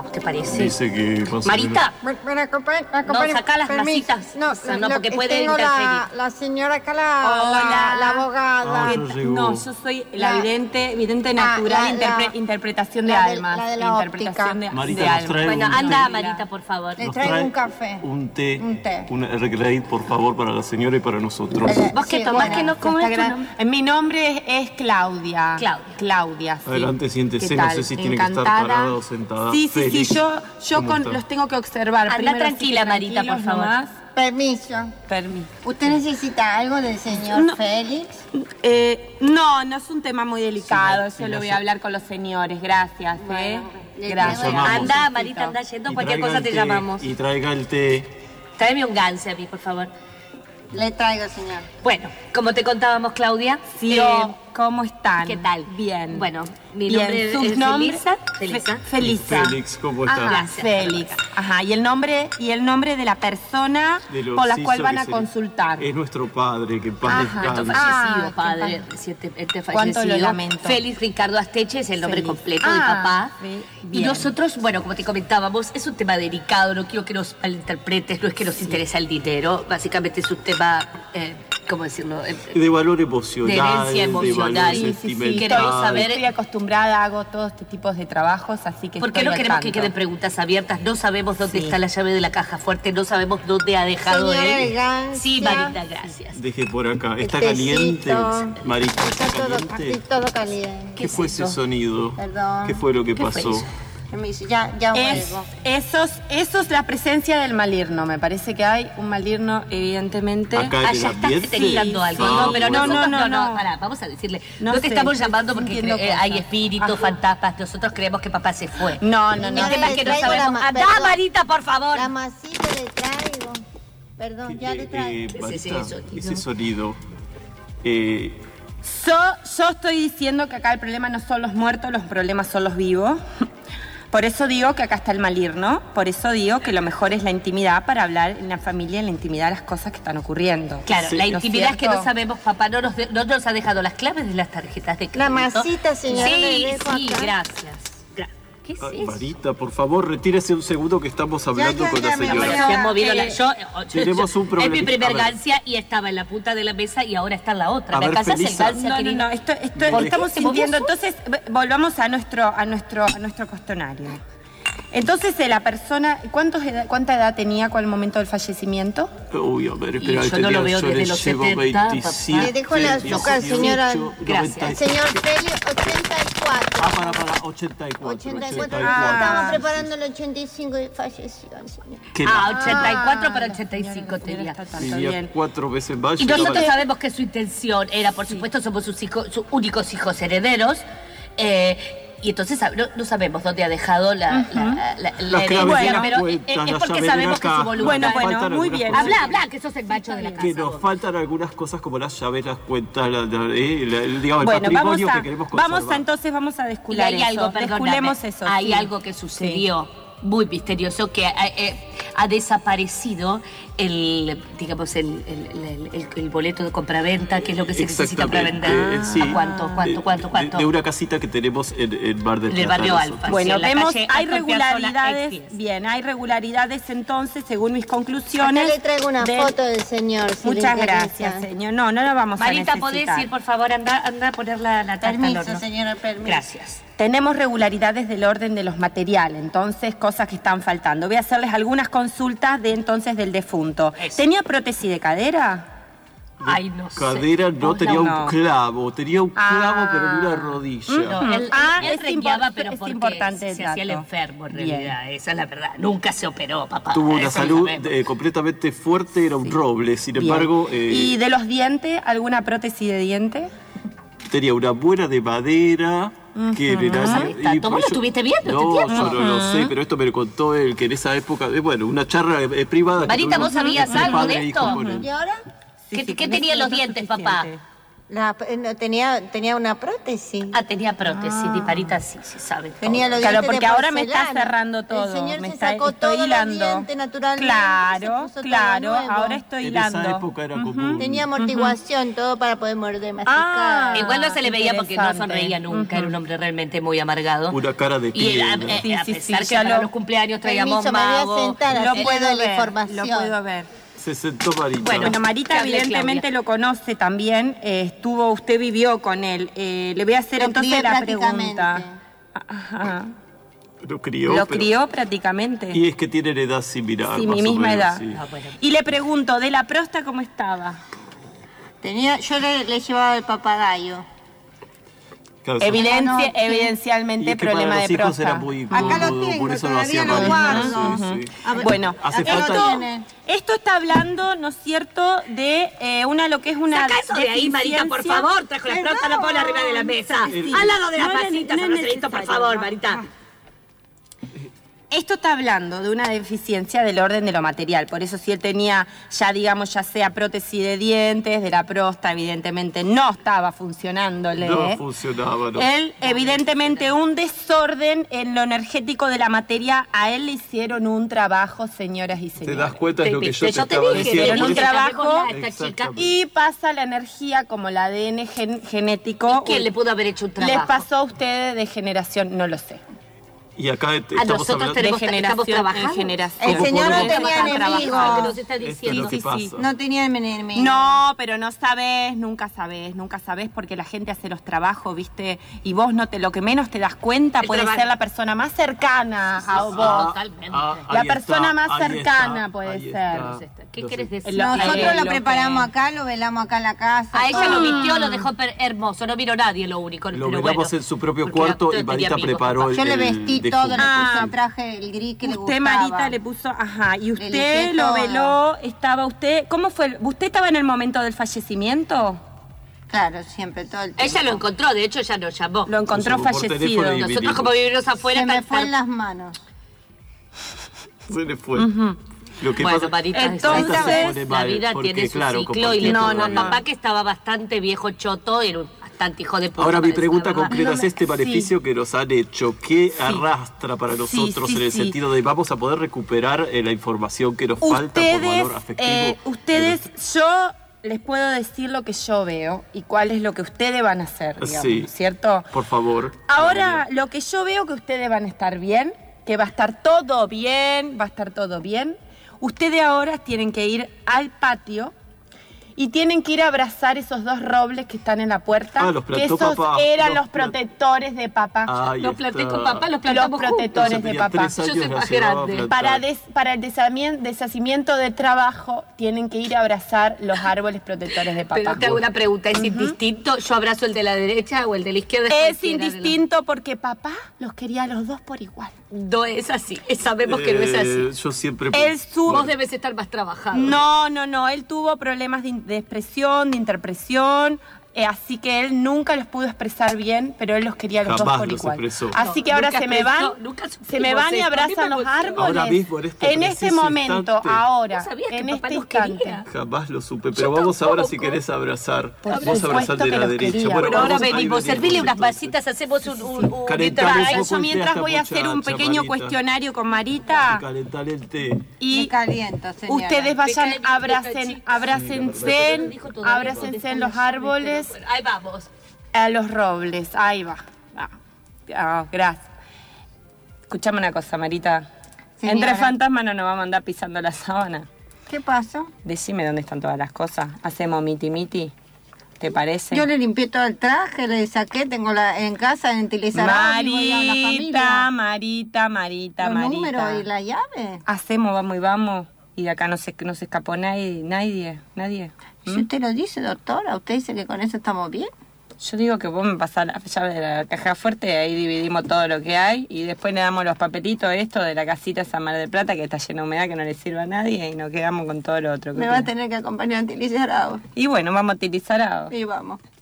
¿te parece? Dice que... Marita, no, sacá las masitas. No, porque puede tengo interferir. la señora acá, la abogada. No, yo soy la vidente natural, interpretación de almas. La de la interpretación óptica. Marita, de nos almas. trae Bueno, un anda, té. Marita, por favor. Le traigo un café. Un té. Un té. Un Earl Grey, por favor, para la señora y para nosotros. ¿Vos qué Sí, tomás? bueno, ¿Que no cómo es tu nombre? Mi nombre es Claudia. Claudia. Sí. Adelante, siéntese. ¿Qué No tal? sé si tiene que estar Encantada. parada o sentada. Sí, Félix, yo ¿cómo está? los tengo que observar. Anda Primero, tranquila, así que Marita, por tranquilos favor. nomás. Permiso. Permiso. ¿Usted necesita algo del señor No. Félix? No es un tema muy delicado. Sí, Yo sí, lo voy sí. a hablar con los señores. Gracias, Gracias. llamamos. Anda, Marita, anda yendo. Y Cualquier traiga cosa el te té, llamamos. Y traiga el té. Tráeme un ganse a mí, por favor. Le traigo, señor. Bueno, como te contábamos, Claudia, Sí, ¿cómo están? ¿qué tal? Bien. Bueno, mi Bien, nombre ¿sus es nombres? Felisa. Felisa. Félix, ¿cómo está? Ajá, Gracias. Félix. Ajá, y el nombre de la persona De lo por la sí, cual eso van que a sería. consultar. Es nuestro padre, que en paz Nuestro descanse. fallecido qué padre, padre. recientemente Cuánto fallecido. lo lamento. Félix Ricardo Asteche es el nombre Félix. completo del papá. Y bien. nosotros, bueno, como te comentábamos, es un tema delicado, no quiero que nos malinterpretes, no es que nos interesa el dinero, básicamente es un tema, ¿cómo decirlo? De valor emocional. De herencia emocional. De valor Sí, sentimental. Queremos saber- Estoy acostumbrada, hago todo este tipo de trabajos, así que ¿Por qué estoy no al queremos que tanto. queden preguntas abiertas? No sabemos dónde Sí. está la llave de la caja fuerte, no sabemos dónde ha dejado Señora él. Elegancia. Sí, Marita, gracias. Deje por acá. ¿Está El caliente? tecito. Marita, ¿está Está todo, caliente? aquí todo caliente. ¿Qué fue ese sonido? Perdón. ¿Qué fue lo que ¿Qué fue pasó? eso? Permiso, ya vuelvo. Eso es la presencia del maligno. Me parece que hay un maligno, evidentemente. Acá Ah, en ya el estás ambiente. detectando algo. Sí. No, pero No, nosotros no. pará, vamos a decirle. No No te sé, estamos estoy llamando porque sintiendo hay cosas. espíritus, Ajá. fantasmas. Nosotros creemos que papá se fue. No. El Señora, tema es le que no traigo la sabemos. ma- ¡Andá, perdón. Marita, por favor! La masita le traigo. Perdón, ya le traigo. ¿Qué es ese Marita, sonido? ese sonido. Yo estoy diciendo que acá el problema no son los muertos, los problemas son los vivos. Por eso digo que acá está el maligno. Por eso digo que lo mejor es la intimidad para hablar en la familia, en la intimidad de las cosas que están ocurriendo. Claro, Sí. la ¿No es intimidad es que no cierto? sabemos, papá no nos ha dejado las claves de las tarjetas de crédito. La masita, señora, Sí, le dejo sí, acá. gracias. ¿Qué es eso? Marita, por favor, retírese un segundo que estamos hablando ya, con la me señora. voy Se ha movido la... tenemos un Es mi problemita. primer A ver. gancia y estaba en la punta de la mesa y ahora está en la otra. A ¿Me ver, alcanzas el Felisa. gancia, querido? No, ¿Por qué? estamos ¿Se movió sintiendo. solo? Entonces, volvamos a nuestro cuestionario. Entonces, la persona, ¿cuánta edad tenía con el momento del fallecimiento? Uy, a ver, Y espera, yo no lo veo yo desde le los llevo 70, papá. 27, Le dejo el azúcar, 18, señora. Gracias. Señor Félix, 84. Ah, para, 84. 84. Estamos preparando el 85 y falleció el señor. Que Ah, la- 84 para 85 tenía. Está tanto vivía bien. 4 veces más. Y llegaba nosotros a- sabemos que su intención era, por supuesto, somos sus únicos hijos herederos. Y entonces no sabemos dónde ha dejado la Las claves herencia, de las pero cuentas, es la porque llave de sabemos la que su caja. voluntad. Bueno, Faltan muy algunas bien. cosas. Habla, que sos el macho de la casa. Que nos vos. faltan algunas cosas como las llaves, las cuentas, digamos, el Bueno, patrimonio que queremos conservar. vamos a Y descular hay eso. algo, Desculemos perdóname, eso. hay sí. algo que sucedió muy misterioso que ha desaparecido el boleto de compraventa, que es lo que se necesita para vender. sí. ¿A cuánto? De una casita que tenemos en Mar del En el Plata barrio nosotros. Alfa. Bueno, en la vemos, calle hay Astor Piazzolla, regularidades, Expies. bien, hay regularidades entonces, según mis Acá conclusiones. le traigo una foto del señor. si le Muchas interesa. gracias, señor. No la vamos Marita, a necesitar. ¿podés ir, por favor? Anda a poner la tarta al Permiso, horno. señora, permiso. Gracias. Tenemos regularidades del orden de los materiales, entonces cosas que están faltando. Voy a hacerles algunas consultas de entonces del defunto. Eso. ¿Tenía prótesis de cadera? Ay, no sé. Cadera no tenía no. un clavo, tenía un clavo Ah. pero en una rodilla. No, él es rengueaba, impor- pero es porque importante el se hacía el dato. enfermo, en Bien. realidad. Esa es la verdad. Nunca se operó, papá. Tuvo una Eso lo salud sabemos. completamente fuerte, era un roble, sin Bien. embargo, ¿Y de los dientes? ¿Alguna prótesis de diente? tenía una buena de madera. Que era, ¿Sabes tanto? ¿Vos lo estuviste viendo No, este tiempo? yo no lo sé, pero esto me lo contó él, que en esa época, bueno, una charla privada. que Marita, tuvimos ¿vos sabías entre algo padre de e hijo esto? con él. ¿Y ahora? ¿Qué con tenía eso los no es dientes, papá? suficiente. Tenía una prótesis. Ah, tenía prótesis, Marita sí sabe todo. Tenía los Claro, dientes porque de ahora me está porcelana. cerrando todo. El señor me se está, sacó estoy todos los hilando. dientes naturalmente. Claro, se puso claro. todo nuevo. Ahora estoy En esa hilando. época era común. Tenía amortiguación, todo para poder morder, masticar. Igual no se le veía porque no interesante. sonreía nunca, era un hombre realmente muy amargado. Una cara de Y piedra. a Sí, pesar sí, que ya para lo- los cumpleaños traíamos Permiso, me voy a mago. sentar. Lo Así puedo le doy la ver, información. lo puedo ver. Se sentó Marita. Bueno, Marita Que hable evidentemente Claudia. lo conoce también. Usted vivió con él. Le voy a hacer Lo entonces crié la prácticamente. pregunta. Ajá. Lo crió. Lo pero- crió prácticamente. Y es que tienen edad similar. Sí, más mi o misma menos, edad. sí. Ah, bueno. Y le pregunto, ¿de la próstata cómo estaba? Yo le llevaba el papagayo. Claro, Evidencialmente y es que problema para los de hijos próstata. era muy Acá lo incómodo, tengo, por eso lo todavía hacía lo Marita. guardo. Sí, sí. A ver, Bueno, Hace acá lo falta- tiene. esto está hablando, ¿no es cierto?, de lo que es una Saca eso de ahí, Marita, por deficiencia- favor. Trajo la próstata, la ponla arriba de la mesa. Al lado de las No, pasitas, no es Marcelito, por necesario, favor, no. Marita. Esto está hablando de una deficiencia del orden de lo material. Por eso si él tenía ya, digamos, ya sea prótesis de dientes, de la próstata, evidentemente no estaba funcionándole. No funcionaba, no. Él, evidentemente, un desorden en lo energético de la materia. A él le hicieron un trabajo, señoras y ¿Te señores. das cuenta de lo que yo te Yo te estaba dije, diciendo? hicieron un dije, trabajo. llamémosla a esta Exactamente. chica. Y pasa la energía como el ADN genético. ¿Quién le pudo haber hecho un trabajo? Les pasó a ustedes de generación, no lo sé. Y acá estamos nosotros hablando... tenemos- De generación estamos en trabajando. generación. El señor no podemos tenía trabajar, enemigos. trabajar. que nos está Esto es diciendo. lo que Sí, sí, pasa. No tenía enemigo. No, pero no sabes, nunca sabes porque la gente hace los trabajos, ¿viste? Y vos lo que menos te das cuenta El puede trabajo. ser la persona más cercana a vos. Totalmente. La ahí persona más ahí cercana está, puede ahí ser. está. ¿Qué Lo quieres sé. decir? Nosotros lo lo que- preparamos acá, lo velamos acá en la casa. A ella lo todo. vistió, lo dejó hermoso. No vino nadie, lo único. Lo pero velamos bueno, en su propio porque cuarto tenía y Marita amigos, preparó capaz. el Yo le vestí de todo, le junio. puse el traje, el gris que le Usted, gustaba. Marita, le puso, ajá, y usted limpié lo todo. veló, estaba usted, ¿cómo fue? ¿Usted estaba en el momento del fallecimiento? Claro, siempre, todo el tiempo. Ella lo encontró, de hecho ella nos llamó. Lo encontró llamó por fallecido. teléfono y- Nosotros vinimos. como vivimos afuera... Se me tan- fue en las manos. Se le fue. Lo que Bueno, pasa... Marita, Entonces, Marita se pone la mal, vida porque, tiene su claro, ciclo y le compartiendo tocó a todavía. papá que estaba bastante viejo, choto, era un bastante hijo de puta. Ahora mi para decir pregunta la verdad. concreta es este beneficio que nos han hecho, ¿qué arrastra para nosotros sí, en el sí. sentido de vamos a poder recuperar la información que nos falta por valor afectivo? Yo les puedo decir lo que yo veo y cuál es lo que ustedes van a hacer, digamos, Sí. ¿no es ¿cierto? Por favor. Ahora, lo que yo veo que ustedes van a estar bien, que va a estar todo bien, ustedes ahora tienen que ir al patio y tienen que ir a abrazar esos dos robles que están en la puerta, Ah, los que plantó esos papá. eran Los los protectores de papá. Ahí Los planté está. con papá, los Los plantamos protectores Entonces de tenía papá. 3 Yo años, soy la más llevaba a grande. plantar. Para el deshacimiento de trabajo tienen que ir a abrazar los árboles protectores de papá. Pero te hago una pregunta, ¿es indistinto? ¿Yo abrazo el de la derecha o el de la izquierda? Es cualquiera de los- indistinto porque papá los quería a los dos por igual. No es así, sabemos que no es así. Yo siempre... Él su- Vos debes estar más trabajado. No, él tuvo problemas de expresión, de interpresión, así que él nunca los pudo expresar bien, pero él los quería a los Jamás dos por los igual. expresó. Así que No, ahora nunca se me van, expresó, nunca supimos se me van y esto. A mí me abrazan los emociona. árboles. Ahora mismo, en este este preciso momento, instante. ahora, ¿Vos sabías que en papá este nos instante. quería? Jamás lo supe, pero vamos ahora si tampoco. querés abrazar. Por Vos abrazar supuesto de que la los derecha. quería. Bueno, ahora ahí venimos, servirle unas entonces. masitas, hacemos un Calentamos intervalo. un poco Yo el té mientras esta voy a hacer un muchacha, pequeño Marita. cuestionario con Marita Calentar el té. y Me caliento, señora. ustedes vayan, Me cae abrácense Dijo todavía, en los árboles, Bueno, ahí vamos. a los robles. Ahí va. Gracias. Escuchame una cosa, Marita. Señora. Entre fantasmas no nos vamos a andar pisando la sábana. ¿Qué pasó? Decime dónde están todas las cosas. Hacemos miti. ¿Te parece? Yo le limpié todo el traje, le saqué, tengo en casa en utilizar Marita. los números y la llave. Hacemos, vamos. Y de acá no se escapó nadie. Si usted lo dice, doctora, usted dice que con eso estamos bien. Yo digo que vos me pasás la llave de la caja fuerte y ahí dividimos todo lo que hay y después le damos los papelitos esto de la casita San Mar del Plata que está llena de humedad que no le sirve a nadie y nos quedamos con todo lo otro. Me va a tener que acompañar a utilizar agua. Y bueno, vamos a utilizar a... Y vamos.